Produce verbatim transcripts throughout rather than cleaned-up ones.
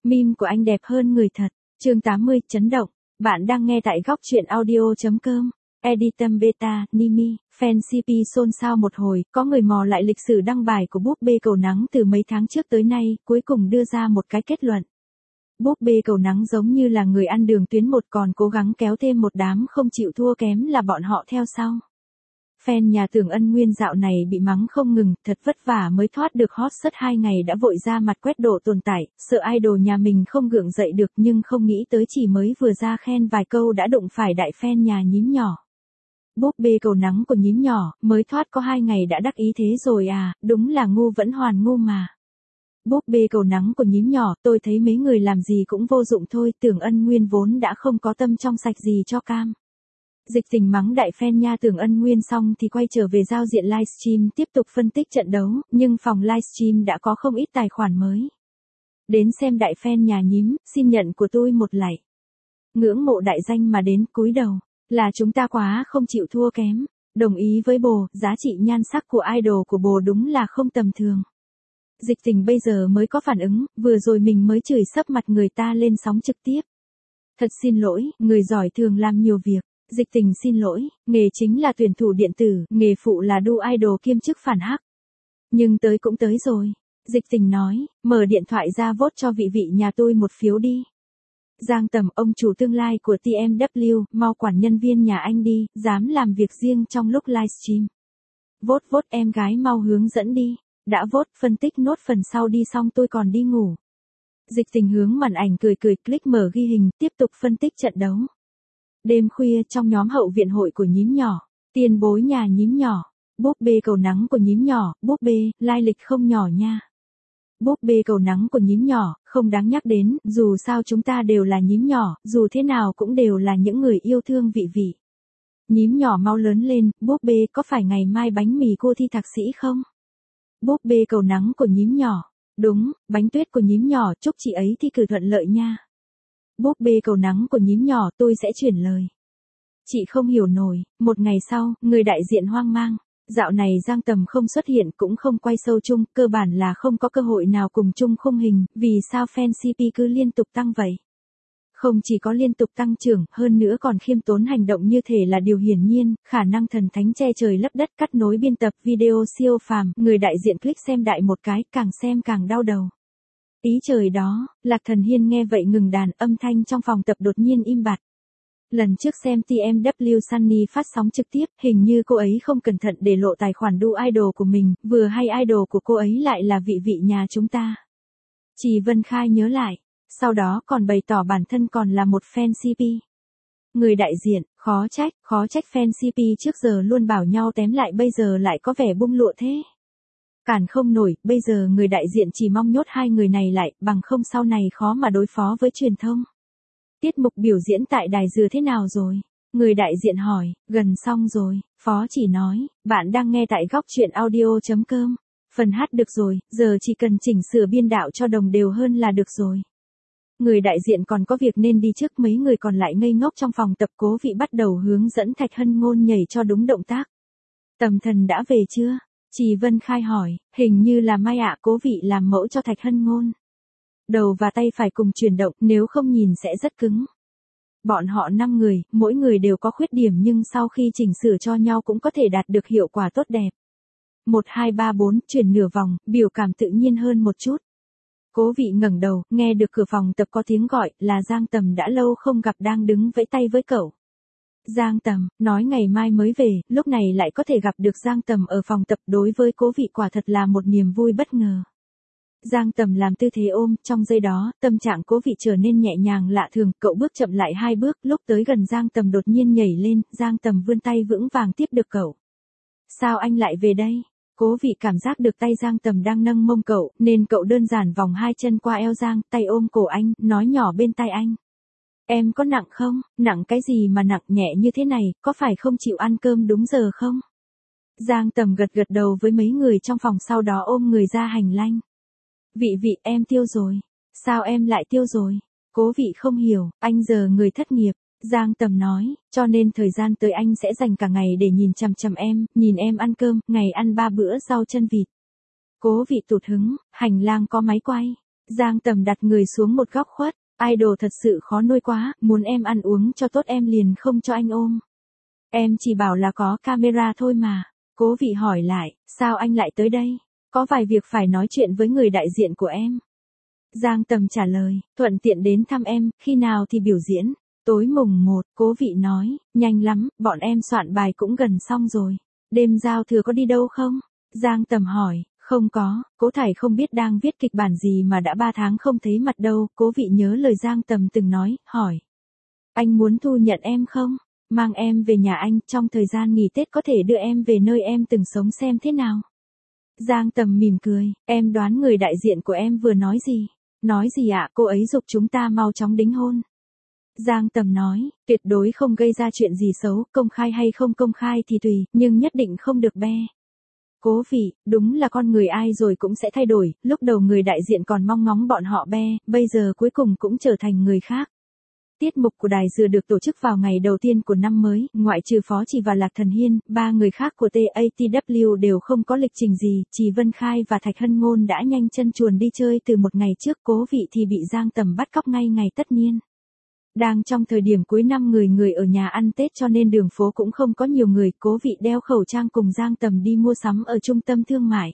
Meme của anh đẹp hơn người thật. Chương tám mươi, chấn động. Bạn đang nghe tại góc truyện audio chấm com. Editum Beta, Nimi, fan xê pê xôn xao một hồi, có người mò lại lịch sử đăng bài của búp bê cầu nắng từ mấy tháng trước tới nay, cuối cùng đưa ra một cái kết luận. Búp bê cầu nắng giống như là người ăn đường tuyến một, còn cố gắng kéo thêm một đám không chịu thua kém là bọn họ theo sau. Fan nhà Tưởng Ân Nguyên dạo này bị mắng không ngừng, thật vất vả mới thoát được hot search hai ngày đã vội ra mặt quét độ tồn tại, sợ idol nhà mình không gượng dậy được, nhưng không nghĩ tới chỉ mới vừa ra khen vài câu đã đụng phải đại fan nhà nhím nhỏ. Búp bê cầu nắng của nhím nhỏ, mới thoát có hai ngày đã đắc ý thế rồi à, đúng là ngu vẫn hoàn ngu mà. Búp bê cầu nắng của nhím nhỏ, tôi thấy mấy người làm gì cũng vô dụng thôi, Tưởng Ân Nguyên vốn đã không có tâm trong sạch gì cho cam. Dịch Tình mắng đại fan nha Tưởng Ân Nguyên xong thì quay trở về giao diện livestream tiếp tục phân tích trận đấu, nhưng phòng livestream đã có không ít tài khoản mới. Đến xem đại fan nhà nhím, xin nhận của tôi một lạy. Ngưỡng mộ đại danh mà đến cúi đầu, là chúng ta quá không chịu thua kém. Đồng ý với bồ, giá trị nhan sắc của idol của bồ đúng là không tầm thường. Dịch Tình bây giờ mới có phản ứng, vừa rồi mình mới chửi sấp mặt người ta lên sóng trực tiếp. Thật xin lỗi, người giỏi thường làm nhiều việc. Dịch Tình xin lỗi, nghề chính là tuyển thủ điện tử, nghề phụ là đu idol kiêm chức phản hắc. Nhưng tới cũng tới rồi. Dịch Tình nói, mở điện thoại ra vote cho vị vị nhà tôi một phiếu đi. Giang Tầm, ông chủ tương lai của tê em vê kép, mau quản nhân viên nhà anh đi, dám làm việc riêng trong lúc livestream. Vote vote em gái mau hướng dẫn đi. Đã vote, phân tích nốt phần sau đi xong tôi còn đi ngủ. Dịch Tình hướng màn ảnh cười cười, click mở ghi hình, tiếp tục phân tích trận đấu. Đêm khuya trong nhóm hậu viện hội của nhím nhỏ, tiền bối nhà nhím nhỏ, búp bê cầu nắng của nhím nhỏ, búp bê, lai lịch không nhỏ nha. Búp bê cầu nắng của nhím nhỏ, không đáng nhắc đến, dù sao chúng ta đều là nhím nhỏ, dù thế nào cũng đều là những người yêu thương vị vị. Nhím nhỏ mau lớn lên, búp bê có phải ngày mai bánh mì cô thi thạc sĩ không? Búp bê cầu nắng của nhím nhỏ, đúng, bánh tuyết của nhím nhỏ, chúc chị ấy thi cử thuận lợi nha. Búp bê cầu nắng của nhím nhỏ, tôi sẽ chuyển lời. Chị không hiểu nổi, một ngày sau, người đại diện hoang mang. Dạo này Giang Tầm không xuất hiện cũng không quay show chung, cơ bản là không có cơ hội nào cùng chung khung hình, vì sao fan xê pê cứ liên tục tăng vậy? Không chỉ có liên tục tăng trưởng, hơn nữa còn khiêm tốn hành động như thể là điều hiển nhiên, khả năng thần thánh che trời lấp đất cắt nối biên tập video siêu phàm, người đại diện click xem đại một cái, càng xem càng đau đầu. Ý trời đó, Lạc Thần Hiên nghe vậy ngừng đàn, âm thanh trong phòng tập đột nhiên im bặt. Lần trước xem tê em vê kép Sunny phát sóng trực tiếp, hình như cô ấy không cẩn thận để lộ tài khoản đu idol của mình, vừa hay idol của cô ấy lại là vị vị nhà chúng ta. Chị Vân Khai nhớ lại, sau đó còn bày tỏ bản thân còn là một fan xê pê. Người đại diện, khó trách, khó trách fan xê pê trước giờ luôn bảo nhau tém lại bây giờ lại có vẻ bung lụa thế. Cản không nổi, bây giờ người đại diện chỉ mong nhốt hai người này lại, bằng không sau này khó mà đối phó với truyền thông. Tiết mục biểu diễn tại đài dừa thế nào rồi? Người đại diện hỏi, gần xong rồi, phó chỉ nói, bạn đang nghe tại góc truyện audio chấm com. Phần hát được rồi, giờ chỉ cần chỉnh sửa biên đạo cho đồng đều hơn là được rồi. Người đại diện còn có việc nên đi trước, mấy người còn lại ngây ngốc trong phòng tập. Cố Vị bắt đầu hướng dẫn Thạch Hân Ngôn nhảy cho đúng động tác. Tầm Thần đã về chưa? Chị Vân Khai hỏi, hình như là Mai ạ. Cố Vị làm mẫu cho Thạch Hân Ngôn. Đầu và tay phải cùng chuyển động, nếu không nhìn sẽ rất cứng. Bọn họ năm người, mỗi người đều có khuyết điểm nhưng sau khi chỉnh sửa cho nhau cũng có thể đạt được hiệu quả tốt đẹp. một hai ba bốn, chuyển nửa vòng, biểu cảm tự nhiên hơn một chút. Cố Vị ngẩng đầu, nghe được cửa phòng tập có tiếng gọi, là Giang Tầm đã lâu không gặp đang đứng vẫy tay với cậu. Giang Tầm, nói ngày mai mới về, lúc này lại có thể gặp được Giang Tầm ở phòng tập, đối với Cố Vị quả thật là một niềm vui bất ngờ. Giang Tầm làm tư thế ôm, trong giây đó, tâm trạng Cố Vị trở nên nhẹ nhàng lạ thường, cậu bước chậm lại hai bước, lúc tới gần Giang Tầm đột nhiên nhảy lên, Giang Tầm vươn tay vững vàng tiếp được cậu. Sao anh lại về đây? Cố Vị cảm giác được tay Giang Tầm đang nâng mông cậu, nên cậu đơn giản vòng hai chân qua eo Giang, tay ôm cổ anh, nói nhỏ bên tai anh. Em có nặng không? Nặng cái gì mà nặng, nhẹ như thế này, có phải không chịu ăn cơm đúng giờ không? Giang Tầm gật gật đầu với mấy người trong phòng, sau đó ôm người ra hành lang. Vị vị, em tiêu rồi. Sao em lại tiêu rồi? Cố Vị không hiểu, anh giờ người thất nghiệp. Giang Tầm nói, cho nên thời gian tới anh sẽ dành cả ngày để nhìn chằm chằm em, nhìn em ăn cơm, ngày ăn ba bữa rau chân vịt. Cố Vị tụt hứng, hành lang có máy quay. Giang Tầm đặt người xuống một góc khuất, idol thật sự khó nuôi quá, muốn em ăn uống cho tốt em liền không cho anh ôm. Em chỉ bảo là có camera thôi mà. Cố Vị hỏi lại, sao anh lại tới đây? Có vài việc phải nói chuyện với người đại diện của em. Giang Tầm trả lời, thuận tiện đến thăm em, khi nào thì biểu diễn? Tối mùng một, Cố Vị nói, nhanh lắm, bọn em soạn bài cũng gần xong rồi. Đêm giao thừa có đi đâu không? Giang Tầm hỏi, không có, Cố Thải không biết đang viết kịch bản gì mà đã ba tháng không thấy mặt đâu. Cố Vị nhớ lời Giang Tầm từng nói, hỏi. Anh muốn thu nhận em không? Mang em về nhà anh, trong thời gian nghỉ Tết có thể đưa em về nơi em từng sống xem thế nào. Giang Tầm mỉm cười, em đoán người đại diện của em vừa nói gì? Nói gì ạ? Cô ấy giục chúng ta mau chóng đính hôn. Giang Tầm nói, tuyệt đối không gây ra chuyện gì xấu, công khai hay không công khai thì tùy, nhưng nhất định không được be. Cố Vị, đúng là con người ai rồi cũng sẽ thay đổi, lúc đầu người đại diện còn mong ngóng bọn họ be, bây giờ cuối cùng cũng trở thành người khác. Tiết mục của đài dừa được tổ chức vào ngày đầu tiên của năm mới, ngoại trừ Phó Trì và Lạc Thần Hiên, ba người khác của tê a tê vê đều không có lịch trình gì, Trì Vân Khai và Thạch Hân Ngôn đã nhanh chân chuồn đi chơi từ một ngày trước. Cố Vị thì bị Giang Tầm bắt cóc ngay ngày tất niên. Đang trong thời điểm cuối năm người người ở nhà ăn Tết cho nên đường phố cũng không có nhiều người. Cố Vị đeo khẩu trang cùng Giang Tầm đi mua sắm ở trung tâm thương mại.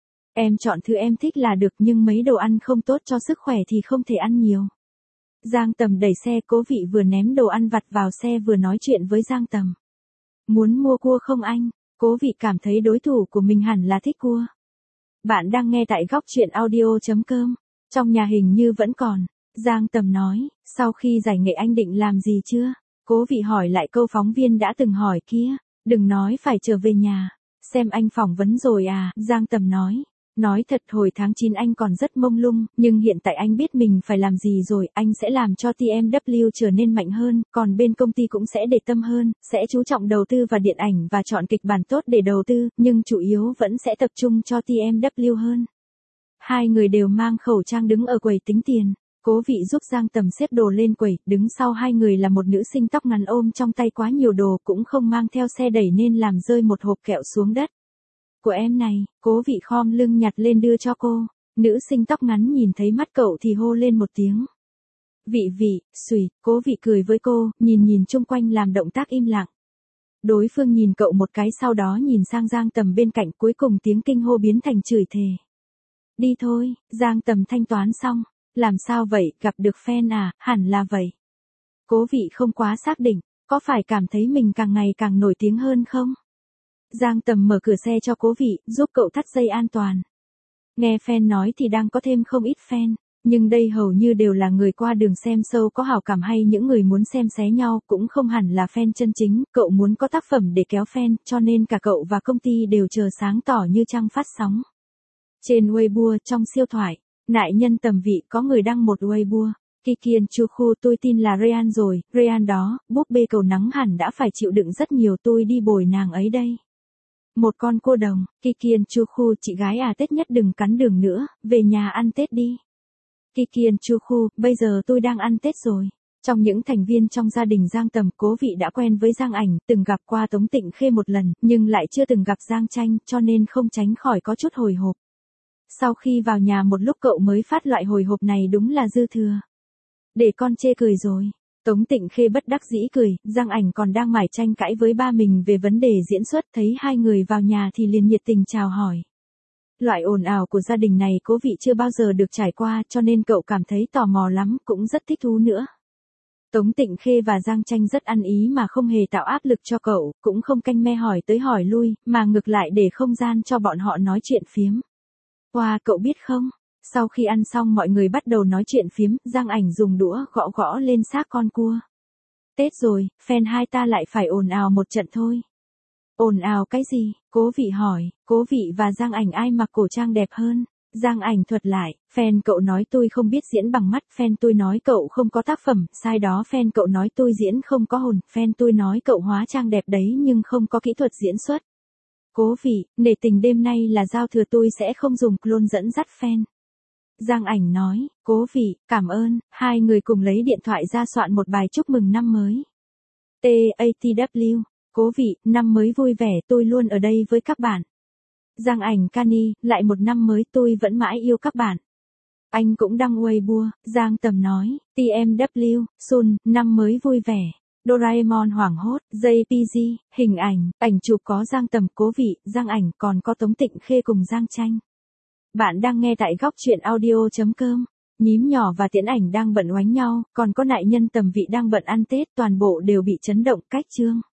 Em chọn thứ em thích là được, nhưng mấy đồ ăn không tốt cho sức khỏe thì không thể ăn nhiều. Giang Tầm đẩy xe, Cố Vị vừa ném đồ ăn vặt vào xe vừa nói chuyện với Giang Tầm. Muốn mua cua không anh? Cố Vị cảm thấy đối thủ của mình hẳn là thích cua. Bạn đang nghe tại góc truyện audio chấm com. Trong nhà hình như vẫn còn. Giang Tầm nói, sau khi giải nghệ anh định làm gì chưa? Cố Vị hỏi lại câu phóng viên đã từng hỏi kia. Đừng nói phải trở về nhà. Xem anh phỏng vấn rồi à? Giang Tầm nói. Nói thật hồi tháng chín anh còn rất mông lung, nhưng hiện tại anh biết mình phải làm gì rồi, anh sẽ làm cho tê em vê trở nên mạnh hơn, còn bên công ty cũng sẽ để tâm hơn, sẽ chú trọng đầu tư vào điện ảnh và chọn kịch bản tốt để đầu tư, nhưng chủ yếu vẫn sẽ tập trung cho tê em vê hơn. Hai người đều mang khẩu trang đứng ở quầy tính tiền. Cố Vị giúp Giang Tầm xếp đồ lên quầy, đứng sau hai người là một nữ sinh tóc ngắn ôm trong tay quá nhiều đồ, cũng không mang theo xe đẩy nên làm rơi một hộp kẹo xuống đất. Của em này, Cố Vị khom lưng nhặt lên đưa cho cô. Nữ sinh tóc ngắn nhìn thấy mắt cậu thì hô lên một tiếng. Vị vị, xùi, Cố Vị cười với cô, nhìn nhìn chung quanh làm động tác im lặng. Đối phương nhìn cậu một cái sau đó nhìn sang Giang Tầm bên cạnh, cuối cùng tiếng kinh hô biến thành chửi thề. Đi thôi, Giang Tầm thanh toán xong. Làm sao vậy, gặp được fan à? Hẳn là vậy. Cố Vị không quá xác định, có phải cảm thấy mình càng ngày càng nổi tiếng hơn không? Giang Tầm mở cửa xe cho Cố Vị, giúp cậu thắt dây an toàn. Nghe fan nói thì đang có thêm không ít fan, nhưng đây hầu như đều là người qua đường xem show có hảo cảm hay những người muốn xem xé nhau, cũng không hẳn là fan chân chính. Cậu muốn có tác phẩm để kéo fan, cho nên cả cậu và công ty đều chờ sáng tỏ như trăng phát sóng. Trên Weibo, trong siêu thoại, nại nhân Tầm Vị có người đăng một Weibo. Kikian Chu tôi tin là Ryan rồi, Ryan đó, búp bê cầu nắng hẳn đã phải chịu đựng rất nhiều, tôi đi bồi nàng ấy đây. Một con cô đồng, Kikian Chu chị gái à, Tết nhất đừng cắn đường nữa, về nhà ăn Tết đi. Kikian Chu bây giờ tôi đang ăn Tết rồi. Trong những thành viên trong gia đình Giang Tầm, Cố Vị đã quen với Giang Ảnh, từng gặp qua Tống Tịnh Khê một lần, nhưng lại chưa từng gặp Giang Tranh, cho nên không tránh khỏi có chút hồi hộp. Sau khi vào nhà một lúc cậu mới phát loại hồi hộp này đúng là dư thừa. Để con chê cười rồi. Tống Tịnh Khê bất đắc dĩ cười, Giang Ảnh còn đang mải tranh cãi với ba mình về vấn đề diễn xuất, thấy hai người vào nhà thì liền nhiệt tình chào hỏi. Loại ồn ào của gia đình này Cố Vị chưa bao giờ được trải qua, cho nên cậu cảm thấy tò mò lắm, cũng rất thích thú nữa. Tống Tịnh Khê và Giang Tranh rất ăn ý mà không hề tạo áp lực cho cậu, cũng không canh me hỏi tới hỏi lui, mà ngược lại để không gian cho bọn họ nói chuyện phiếm. Wow, cậu biết không? Sau khi ăn xong mọi người bắt đầu nói chuyện phiếm, Giang Ảnh dùng đũa gõ gõ lên xác con cua. Tết rồi, fan hai ta lại phải ồn ào một trận thôi. Ồn ào cái gì? Cố Vị hỏi, Cố Vị và Giang Ảnh ai mặc cổ trang đẹp hơn? Giang Ảnh thuật lại, fan cậu nói tôi không biết diễn bằng mắt, fan tôi nói cậu không có tác phẩm, sai đó, fan cậu nói tôi diễn không có hồn, fan tôi nói cậu hóa trang đẹp đấy nhưng không có kỹ thuật diễn xuất. Cố Vị, nể tình đêm nay là giao thừa tôi sẽ không dùng clone dẫn dắt fan. Giang Ảnh nói, Cố Vị, cảm ơn, hai người cùng lấy điện thoại ra soạn một bài chúc mừng năm mới. tê a tê vê, Cố Vị, năm mới vui vẻ, tôi luôn ở đây với các bạn. Giang Ảnh Kani, lại một năm mới tôi vẫn mãi yêu các bạn. Anh cũng đăng Weibo, Giang Tầm nói, tê em vê kép, Sun, năm mới vui vẻ. Doraemon hoảng hốt, jay pê giê, hình ảnh, ảnh chụp có Giang Tầm, Cố Vị, Giang Ảnh, còn có Tống Tịnh Khê cùng Giang Tranh. Bạn đang nghe tại góc truyện audio.com. Nhím nhỏ và Tiễn Ảnh đang bận oánh nhau, còn có Nại Nhân Tầm Vị đang bận ăn Tết, toàn bộ đều bị chấn động cách chương.